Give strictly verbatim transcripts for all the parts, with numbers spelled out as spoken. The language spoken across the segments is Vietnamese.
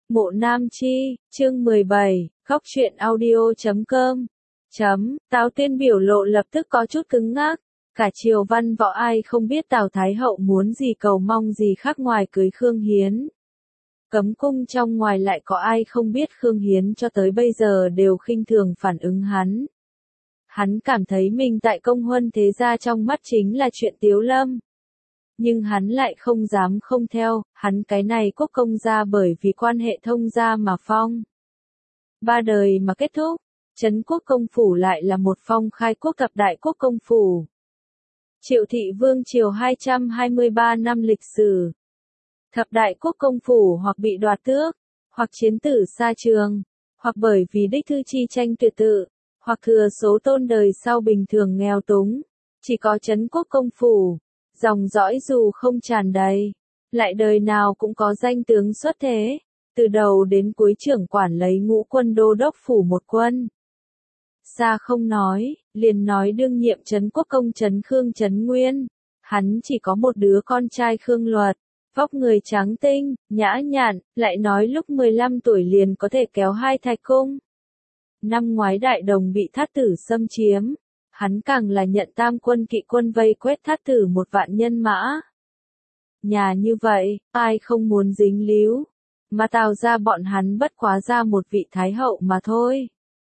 Mộ Nam Chi, chương mười bảy, góc truyện audio chấm com. Chấm, Tào Tuyên biểu lộ lập tức có chút cứng ngắc. Cả triều văn võ ai không biết Tào Thái Hậu muốn gì cầu mong gì khác ngoài cưới Khương Hiến. Cấm cung trong ngoài lại có ai không biết Khương Hiến cho tới bây giờ đều khinh thường phản ứng hắn. Hắn cảm thấy mình tại công huân thế gia trong mắt chính là chuyện tiếu lâm. Nhưng hắn lại không dám không theo, hắn cái này quốc công gia bởi vì quan hệ thông gia mà phong. Ba đời mà kết thúc, Trấn quốc công phủ lại là một phong khai quốc thập đại quốc công phủ. Triệu thị vương triều hai trăm hai mươi ba năm lịch sử. Thập đại quốc công phủ hoặc bị đoạt tước, hoặc chiến tử xa trường, hoặc bởi vì đích thư chi tranh tuyệt tự, hoặc thừa số tôn đời sau bình thường nghèo túng. Chỉ có Trấn quốc công phủ, dòng dõi dù không tràn đầy, lại đời nào cũng có danh tướng xuất thế, từ đầu đến cuối trưởng quản lấy ngũ quân đô đốc phủ một quân. Xa không nói, liền nói đương nhiệm Trấn quốc công Trấn Khương Trấn Nguyên, hắn chỉ có một đứa con trai Khương Luật, vóc người trắng tinh, nhã nhặn, lại nói lúc mười lăm tuổi liền có thể kéo hai thạch cung. Năm ngoái Đại Đồng bị Thát Tử xâm chiếm, hắn càng là nhận tam quân kỵ quân vây quét Thát Tử một vạn nhân mã. Nhà như vậy, ai không muốn dính líu, mà Tào ra bọn hắn bất quá ra một vị Thái Hậu mà thôi.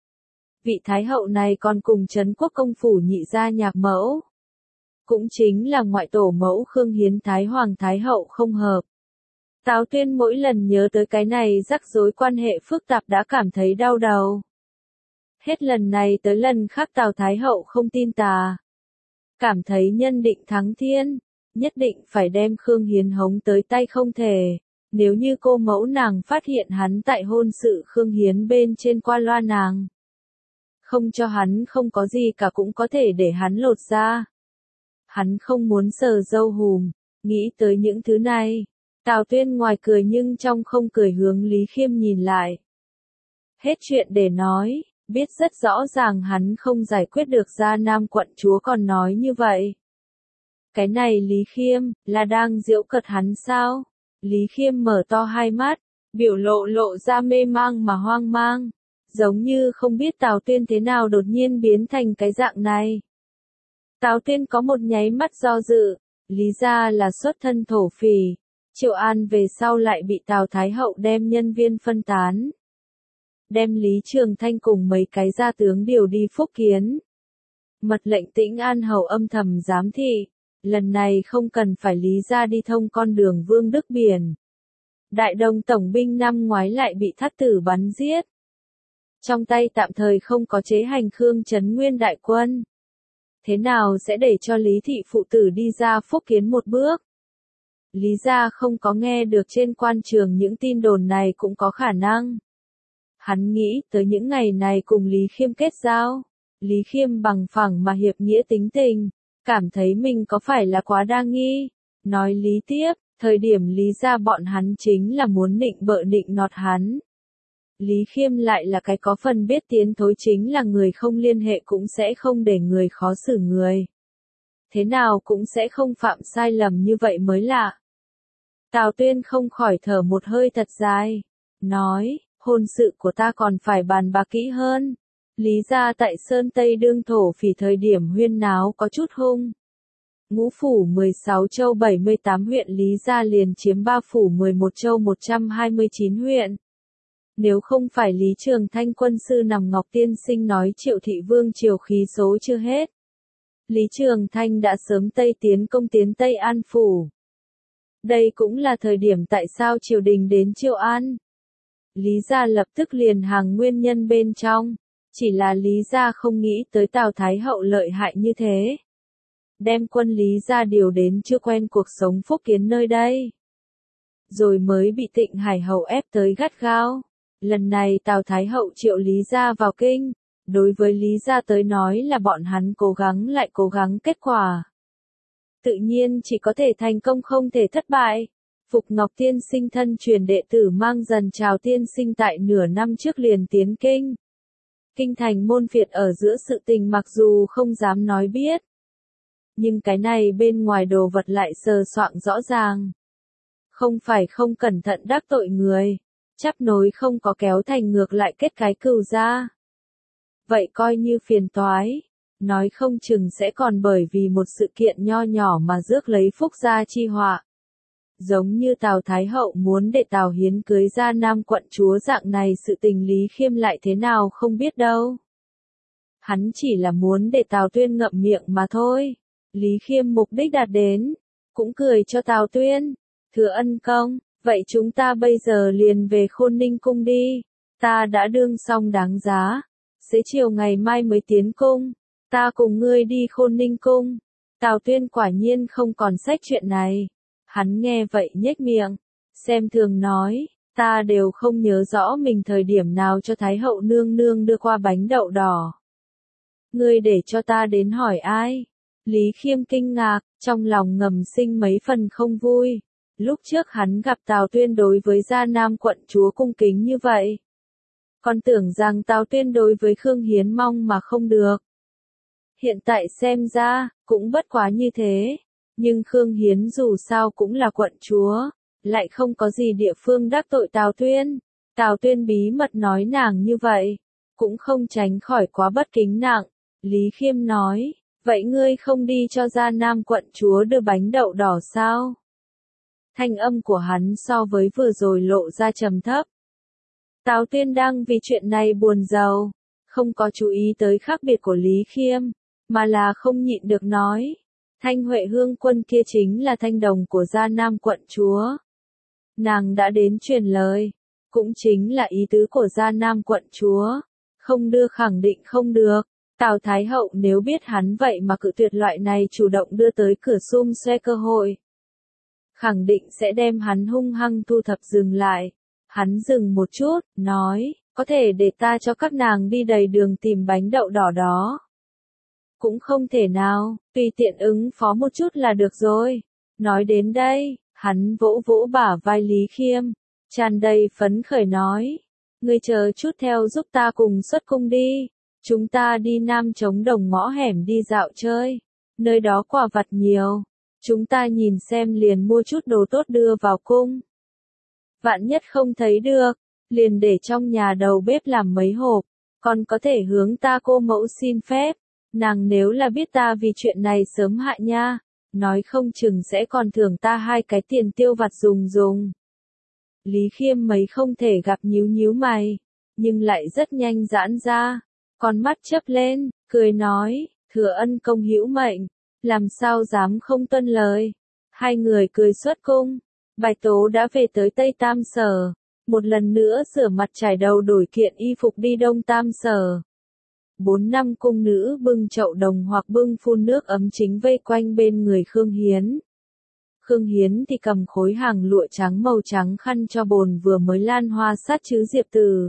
Vị Thái Hậu này còn cùng Trấn quốc công phủ nhị gia nhạc mẫu. Cũng chính là ngoại tổ mẫu Khương Hiến Thái Hoàng Thái Hậu không hợp. Tào Tuyên mỗi lần nhớ tới cái này rắc rối quan hệ phức tạp đã cảm thấy đau đầu. Hết lần này tới lần khác Tào Thái Hậu không tin tà. Cảm thấy nhân định thắng thiên, nhất định phải đem Khương Hiến hống tới tay không thể. Nếu như cô mẫu nàng phát hiện hắn tại hôn sự Khương Hiến bên trên qua loa nàng. Không cho hắn không có gì cả cũng có thể để hắn lột ra. Hắn không muốn sờ dâu hùm, nghĩ tới những thứ này. Tào Tuyên ngoài cười nhưng trong không cười hướng Lý Khiêm nhìn lại. Hết chuyện để nói, biết rất rõ ràng hắn không giải quyết được Gia Nam quận chúa còn nói như vậy. Cái này Lý Khiêm, là đang giễu cợt hắn sao? Lý Khiêm mở to hai mắt, biểu lộ lộ ra mê mang mà hoang mang. Giống như không biết Tào Tuyên thế nào đột nhiên biến thành cái dạng này. Tào Tuyên có một nháy mắt do dự, Lý gia là xuất thân thổ phỉ, Triệu An về sau lại bị Tào Thái Hậu đem nhân viên phân tán. Đem Lý Trường Thanh cùng mấy cái gia tướng điều đi Phúc Kiến. Mật lệnh Tĩnh An Hầu âm thầm giám thị, lần này không cần phải Lý gia đi thông con đường Vương Đức Biển. Đại Đồng tổng binh năm ngoái lại bị Thát Tử bắn giết. Trong tay tạm thời không có chế hành Khương Trấn Nguyên đại quân. Thế nào sẽ để cho Lý thị phụ tử đi ra Phúc Kiến một bước? Lý gia không có nghe được trên quan trường những tin đồn này cũng có khả năng. Hắn nghĩ tới những ngày này cùng Lý Khiêm kết giao. Lý Khiêm bằng phẳng mà hiệp nghĩa tính tình, cảm thấy mình có phải là quá đa nghi. Nói lý tiếp, thời điểm Lý gia bọn hắn chính là muốn nịnh bợ nịnh nọt hắn. Lý Khiêm lại là cái có phần biết tiến thối chính là người không liên hệ cũng sẽ không để người khó xử người. Thế nào cũng sẽ không phạm sai lầm như vậy mới lạ. Tào Tuyên không khỏi thở một hơi thật dài. Nói, hôn sự của ta còn phải bàn bạc kỹ hơn. Lý gia tại Sơn Tây đương thổ phỉ thời điểm huyên náo có chút hung. Ngũ phủ mười sáu châu bảy mươi tám huyện Lý gia liền chiếm ba phủ mười một châu một trăm hai mươi chín huyện. Nếu không phải Lý Trường Thanh quân sư nằm Ngọc Tiên Sinh nói Triệu thị vương triều khí số chưa hết. Lý Trường Thanh đã sớm Tây tiến công tiến Tây An phủ. Đây cũng là thời điểm tại sao triều đình đến Triệu An. Lý gia lập tức liền hàng nguyên nhân bên trong. Chỉ là Lý gia không nghĩ tới Tào Thái Hậu lợi hại như thế. Đem quân Lý gia điều đến chưa quen cuộc sống Phúc Kiến nơi đây. Rồi mới bị Tịnh Hải Hầu ép tới gắt gao. Lần này Tào Thái Hậu triệu Lý gia vào kinh, đối với Lý gia tới nói là bọn hắn cố gắng lại cố gắng kết quả. Tự nhiên chỉ có thể thành công không thể thất bại. Phục Ngọc Tiên Sinh thân truyền đệ tử mang dần chào tiên sinh tại nửa năm trước liền tiến kinh. Kinh thành môn phiệt ở giữa sự tình mặc dù không dám nói biết. Nhưng cái này bên ngoài đồ vật lại sờ soạng rõ ràng. Không phải không cẩn thận đắc tội người. chắp nối không có kéo thành ngược lại kết cái cừu ra. Vậy coi như phiền toái, nói không chừng sẽ còn bởi vì một sự kiện nho nhỏ mà rước lấy phúc gia chi họa. Giống như Tào Thái Hậu muốn để Tào Hiến cưới Gia Nam quận chúa dạng này, sự tình Lý Khiêm lại thế nào không biết đâu. Hắn chỉ là muốn để Tào Tuyên ngậm miệng mà thôi. Lý Khiêm mục đích đạt đến, cũng cười cho Tào Tuyên. Thưa ân công, vậy chúng ta bây giờ liền về Khôn Ninh cung đi. Ta đã đương xong đáng giá. Xế chiều ngày mai mới tiến cung. Ta cùng ngươi đi Khôn Ninh cung. Tào Tuyên quả nhiên không còn sách chuyện này. Hắn nghe vậy nhếch miệng, xem thường nói, ta đều không nhớ rõ mình thời điểm nào cho Thái hậu nương nương đưa qua bánh đậu đỏ. Ngươi để cho ta đến hỏi ai? Lý Khiêm kinh ngạc, trong lòng ngầm sinh mấy phần không vui. Lúc trước hắn gặp Tào Tuyên đối với Gia Nam quận chúa cung kính như vậy. Còn tưởng rằng Tào Tuyên đối với Khương Hiến mong mà không được. Hiện tại xem ra, cũng bất quá như thế. Nhưng Khương Hiến dù sao cũng là quận chúa, lại không có gì địa phương đắc tội Tào Tuyên. Tào Tuyên bí mật nói nàng như vậy, cũng không tránh khỏi quá bất kính nặng. Lý Khiêm nói, vậy ngươi không đi cho Gia Nam quận chúa đưa bánh đậu đỏ sao? Thanh âm của hắn so với vừa rồi lộ ra trầm thấp. Tào Tuyên đang vì chuyện này buồn rầu, không có chú ý tới khác biệt của Lý Khiêm, mà là không nhịn được nói. Thanh Huệ Hương quân kia chính là thanh đồng của Gia Nam quận chúa. Nàng đã đến truyền lời, cũng chính là ý tứ của Gia Nam quận chúa. Không đưa khẳng định không được. Tào Thái hậu nếu biết hắn vậy mà cự tuyệt loại này chủ động đưa tới cửa xum xoe cơ hội, khẳng định sẽ đem hắn hung hăng thu thập dừng lại. Hắn dừng một chút, nói, có thể để ta cho các nàng đi đầy đường tìm bánh đậu đỏ đó. Cũng không thể nào, tùy tiện ứng phó một chút là được rồi. Nói đến đây, hắn vỗ vỗ bả vai Lý Khiêm, tràn đầy phấn khởi nói, ngươi chờ chút theo giúp ta cùng xuất cung đi. Chúng ta đi Nam Trống Đồng ngõ hẻm đi dạo chơi, nơi đó quà vặt nhiều. Chúng ta nhìn xem liền mua chút đồ tốt đưa vào cung. Vạn nhất không thấy được, liền để trong nhà đầu bếp làm mấy hộp, còn có thể hướng ta cô mẫu xin phép. Nàng nếu là biết ta vì chuyện này sớm hại nha, nói không chừng sẽ còn thưởng ta hai cái tiền tiêu vặt dùng dùng. Lý Khiêm mấy không thể gặp nhíu nhíu mày, nhưng lại rất nhanh giãn ra, con mắt chớp lên, cười nói, thừa ân công hữu mệnh, làm sao dám không tuân lời. Hai người cười xuất cung, Bạch Tố đã về tới Tây Tam Sở, một lần nữa rửa mặt trải đầu đổi kiện y phục đi Đông Tam Sở. Bốn năm cung nữ bưng chậu đồng hoặc bưng phun nước ấm chính vây quanh bên người Khương Hiến. Khương Hiến thì cầm khối hàng lụa trắng màu trắng khăn cho bồn vừa mới lan hoa sát chữ Diệp Từ.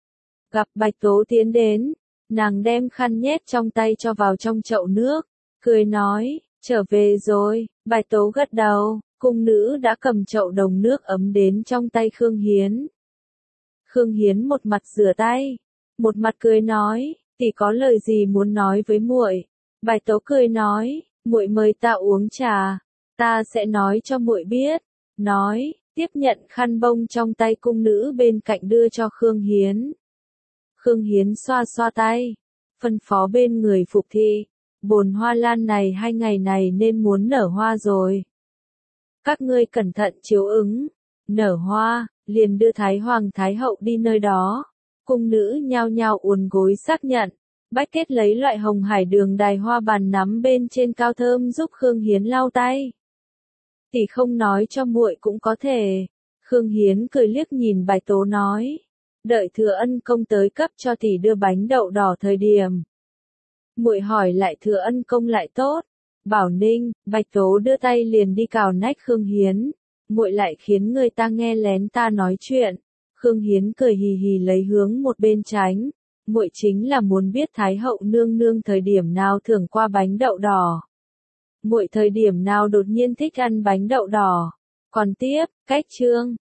Gặp Bạch Tố tiến đến, nàng đem khăn nhét trong tay cho vào trong chậu nước, cười nói, trở về rồi. Bạch Tố gật đầu, cung nữ đã cầm chậu đồng nước ấm đến trong tay Khương Hiến. Khương Hiến một mặt rửa tay, một mặt cười nói, tỷ có lời gì muốn nói với muội? Bạch Tố cười nói, muội mời ta uống trà, ta sẽ nói cho muội biết. Nói, tiếp nhận khăn bông trong tay cung nữ bên cạnh đưa cho Khương Hiến. Khương Hiến xoa xoa tay, phân phó bên người phục thị, bồn hoa lan này hai ngày này nên muốn nở hoa rồi. Các ngươi cẩn thận chiếu ứng, nở hoa, liền đưa Thái Hoàng Thái Hậu đi nơi đó. Cung nữ nhao nhao uốn gối xác nhận, Bách Kết lấy loại hồng hải đường đài hoa bàn nắm bên trên cao thơm giúp Khương Hiến lau tay. Tỷ không nói cho muội cũng có thể. Khương Hiến cười liếc nhìn Bạch Tố nói, đợi thừa ân công tới cấp cho tỷ đưa bánh đậu đỏ thời điểm. Muội hỏi lại thừa ân công lại tốt. Bảo Ninh, Bạch Tố đưa tay liền đi cào nách Khương Hiến. Muội lại khiến người ta nghe lén ta nói chuyện. Khương Hiến cười hì hì lấy hướng một bên tránh. Muội chính là muốn biết Thái hậu nương nương thời điểm nào thưởng qua bánh đậu đỏ. Muội thời điểm nào đột nhiên thích ăn bánh đậu đỏ. Còn tiếp, cách chương.